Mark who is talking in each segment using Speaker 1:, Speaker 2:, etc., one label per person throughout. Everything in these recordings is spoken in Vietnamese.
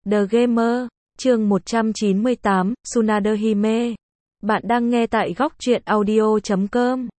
Speaker 1: The Gamer, chương 198, Tsunade Hime. Bạn đang nghe tại góc truyện audio.com.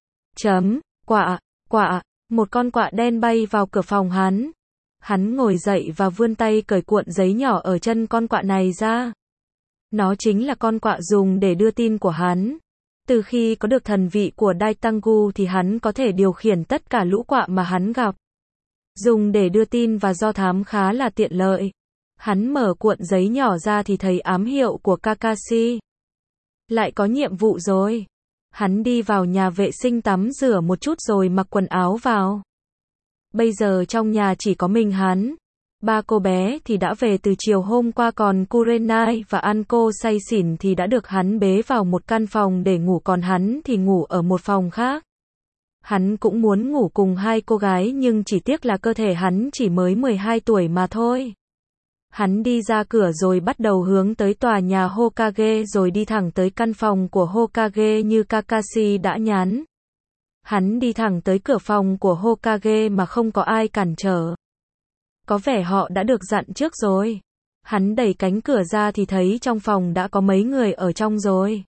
Speaker 1: Quạ, một con quạ đen bay vào cửa phòng hắn. Hắn ngồi dậy và vươn tay cởi cuộn giấy nhỏ ở chân con quạ này ra. Nó chính là con quạ dùng để đưa tin của hắn. Từ khi có được thần vị của Daitangu thì hắn có thể điều khiển tất cả lũ quạ mà hắn gặp. Dùng để đưa tin và do thám khá là tiện lợi. Hắn mở cuộn giấy nhỏ ra thì thấy ám hiệu của Kakashi. Lại có nhiệm vụ rồi. Hắn đi vào nhà vệ sinh tắm rửa một chút rồi mặc quần áo vào. Bây giờ trong nhà chỉ có mình hắn. Ba cô bé thì đã về từ chiều hôm qua, còn Kurenai và Anko say xỉn thì đã được hắn bế vào một căn phòng để ngủ, còn hắn thì ngủ ở một phòng khác. Hắn cũng muốn ngủ cùng hai cô gái nhưng chỉ tiếc là cơ thể hắn chỉ mới 12 tuổi mà thôi. Hắn đi ra cửa rồi bắt đầu hướng tới tòa nhà Hokage rồi đi thẳng tới căn phòng của Hokage như Kakashi đã nhắn. Hắn đi thẳng tới cửa phòng của Hokage mà không có ai cản trở. Có vẻ họ đã được dặn trước rồi. Hắn đẩy cánh cửa ra thì thấy trong phòng đã có mấy người ở trong rồi.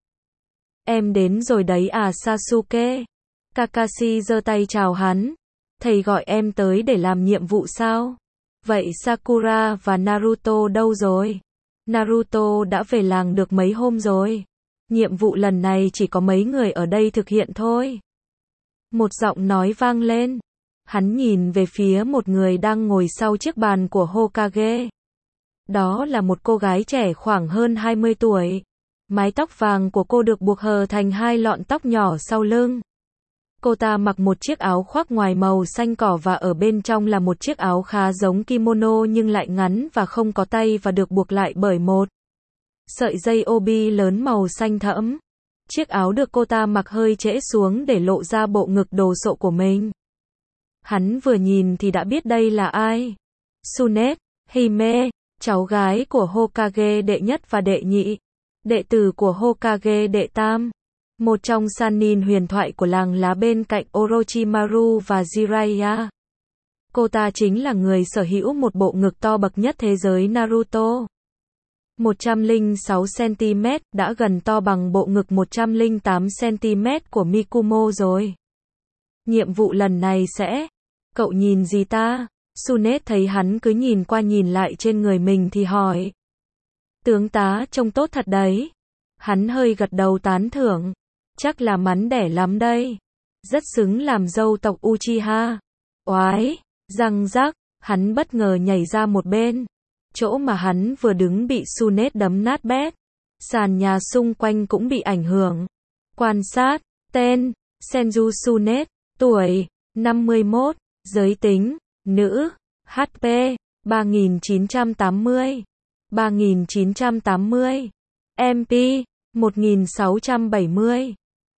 Speaker 1: Em đến rồi đấy à Sasuke? Kakashi giơ tay chào hắn. Thầy gọi em tới để làm nhiệm vụ sao? Vậy Sakura và Naruto đâu rồi? Naruto đã về làng được mấy hôm rồi. Nhiệm vụ lần này chỉ có mấy người ở đây thực hiện thôi. Một giọng nói vang lên. Hắn nhìn về phía một người đang ngồi sau chiếc bàn của Hokage. Đó là một cô gái trẻ khoảng hơn 20 tuổi. Mái tóc vàng của cô được buộc hờ thành hai lọn tóc nhỏ sau lưng. Cô ta mặc một chiếc áo khoác ngoài màu xanh cỏ và ở bên trong là một chiếc áo khá giống kimono nhưng lại ngắn và không có tay và được buộc lại bởi một sợi dây obi lớn màu xanh thẫm. Chiếc áo được cô ta mặc hơi trễ xuống để lộ ra bộ ngực đồ sộ của mình. Hắn vừa nhìn thì đã biết đây là ai. Tsunade Hime, cháu gái của Hokage đệ nhất và đệ nhị, đệ tử của Hokage đệ tam. Một trong Sannin huyền thoại của làng lá bên cạnh Orochimaru và Jiraiya. Cô ta chính là người sở hữu một bộ ngực to bậc nhất thế giới Naruto. 106cm, đã gần to bằng bộ ngực 108cm của Mikumo rồi. Nhiệm vụ lần này sẽ... Cậu nhìn gì ta? Tsunade thấy hắn cứ nhìn qua nhìn lại trên người mình thì hỏi. Tướng tá trông tốt thật đấy. Hắn hơi gật đầu tán thưởng. Chắc là mắn đẻ lắm đây. Rất xứng làm dâu tộc Uchiha. Oái, răng rắc, hắn bất ngờ nhảy ra một bên. Chỗ mà hắn vừa đứng bị Tsunade đấm nát bét. Sàn nhà xung quanh cũng bị ảnh hưởng. Quan sát, tên, Senju Tsunade, tuổi, 51, giới tính, nữ, HP, 3980, 3980, MP, 1670,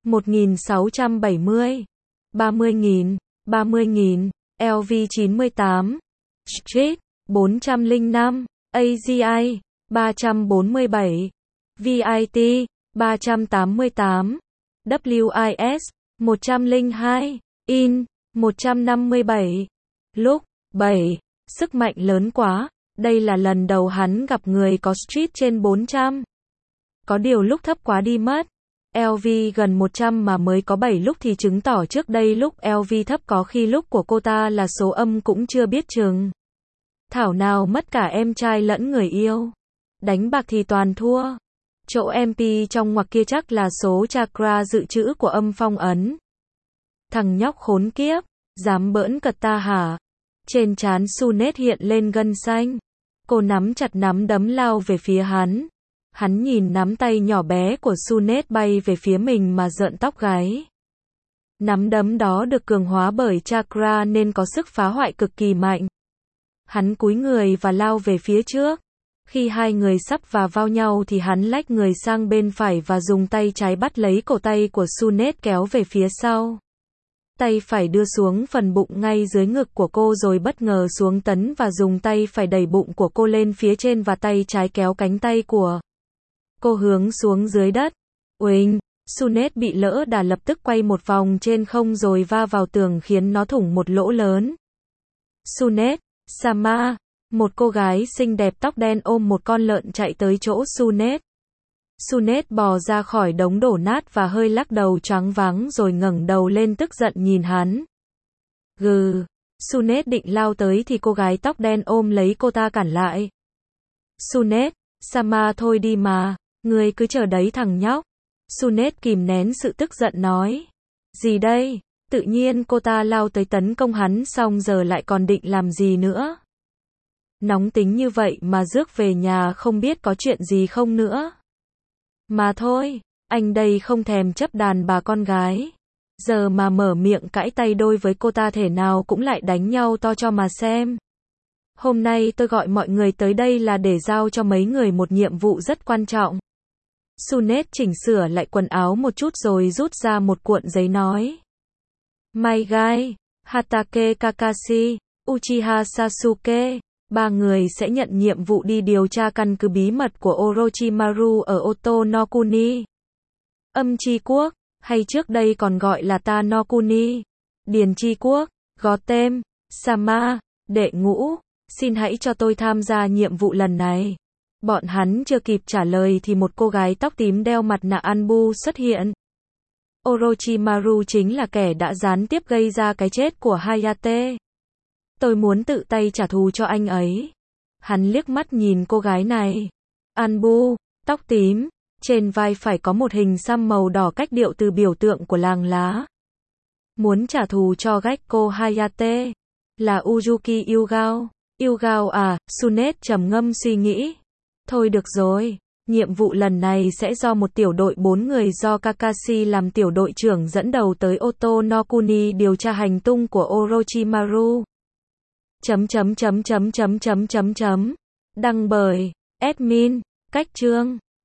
Speaker 1: 1670, 30.000, 30.000, LV 98, Street, 405, AGI, 347, VIT, 388, WIS, 102, IN, 157, Lúc, 7, sức mạnh lớn quá, đây là lần đầu hắn gặp người có street trên 400. Có điều lúc thấp quá đi mất. LV gần 100 mà mới có 7 lúc thì chứng tỏ trước đây lúc LV thấp có khi lúc của cô ta là số âm cũng chưa biết chừng. Thảo nào mất cả em trai lẫn người yêu. Đánh bạc thì toàn thua. Chỗ MP trong ngoặc kia chắc là số chakra dự trữ của âm phong ấn. Thằng nhóc khốn kiếp, dám bỡn cợt ta hả? Trên trán Tsunade hiện lên gân xanh. Cô nắm chặt nắm đấm lao về phía hắn. Hắn nhìn nắm tay nhỏ bé của Tsunade bay về phía mình mà rợn tóc gáy. Nắm đấm đó được cường hóa bởi chakra nên có sức phá hoại cực kỳ mạnh. Hắn cúi người và lao về phía trước. Khi hai người sắp vào nhau thì hắn lách người sang bên phải và dùng tay trái bắt lấy cổ tay của Tsunade kéo về phía sau. Tay phải đưa xuống phần bụng ngay dưới ngực của cô rồi bất ngờ xuống tấn và dùng tay phải đẩy bụng của cô lên phía trên và tay trái kéo cánh tay của cô hướng xuống dưới đất. Uỳnh, Tsunade bị lỡ đà lập tức quay một vòng trên không rồi va vào tường khiến nó thủng một lỗ lớn. Tsunade, Sama, Một cô gái xinh đẹp tóc đen ôm một con lợn chạy tới chỗ Sunet. Sunet bò ra khỏi đống đổ nát và hơi lắc đầu choáng váng rồi ngẩng đầu lên tức giận nhìn hắn. Gừ. Sunet định lao tới thì cô gái tóc đen ôm lấy cô ta cản lại. Sunet, Sama thôi đi mà, ngươi cứ chờ đấy thằng nhóc. Sunet kìm nén sự tức giận nói. Gì đây? Tự nhiên cô ta lao tới tấn công hắn xong giờ lại còn định làm gì nữa? Nóng tính như vậy mà rước về nhà không biết có chuyện gì không nữa. Mà thôi, anh đây không thèm chấp đàn bà con gái. Giờ mà mở miệng cãi tay đôi với cô ta thể nào cũng lại đánh nhau to cho mà xem. Hôm nay tôi gọi mọi người tới đây là để giao cho mấy người một nhiệm vụ rất quan trọng. Sunet chỉnh sửa lại quần áo một chút rồi rút ra một cuộn giấy nói. My guy, Hatake Kakashi, Uchiha Sasuke, ba người sẽ nhận nhiệm vụ đi điều tra căn cứ bí mật của Orochimaru ở Oto no Kuni. Âm Chi Quốc, hay trước đây còn gọi là Ta no Kuni. Điền Chi Quốc, Gotem, Sama, đệ ngũ, xin hãy cho tôi tham gia nhiệm vụ lần này. Bọn hắn chưa kịp trả lời thì một cô gái tóc tím đeo mặt nạ Anbu xuất hiện. Orochimaru chính là kẻ đã gián tiếp gây ra cái chết của Hayate. Tôi muốn tự tay trả thù cho anh ấy. Hắn liếc mắt nhìn cô gái này. Anbu, tóc tím, trên vai phải có một hình xăm màu đỏ cách điệu từ biểu tượng của làng lá. Muốn trả thù cho Gekko Hayate. Là Uzuki Yugao. Yugao à, Sunet trầm ngâm suy nghĩ. Thôi được rồi, nhiệm vụ lần này sẽ do một tiểu đội 4 người do Kakashi làm tiểu đội trưởng dẫn đầu tới Oto no Kuni điều tra hành tung của Orochimaru. Đăng bởi admin, cách chương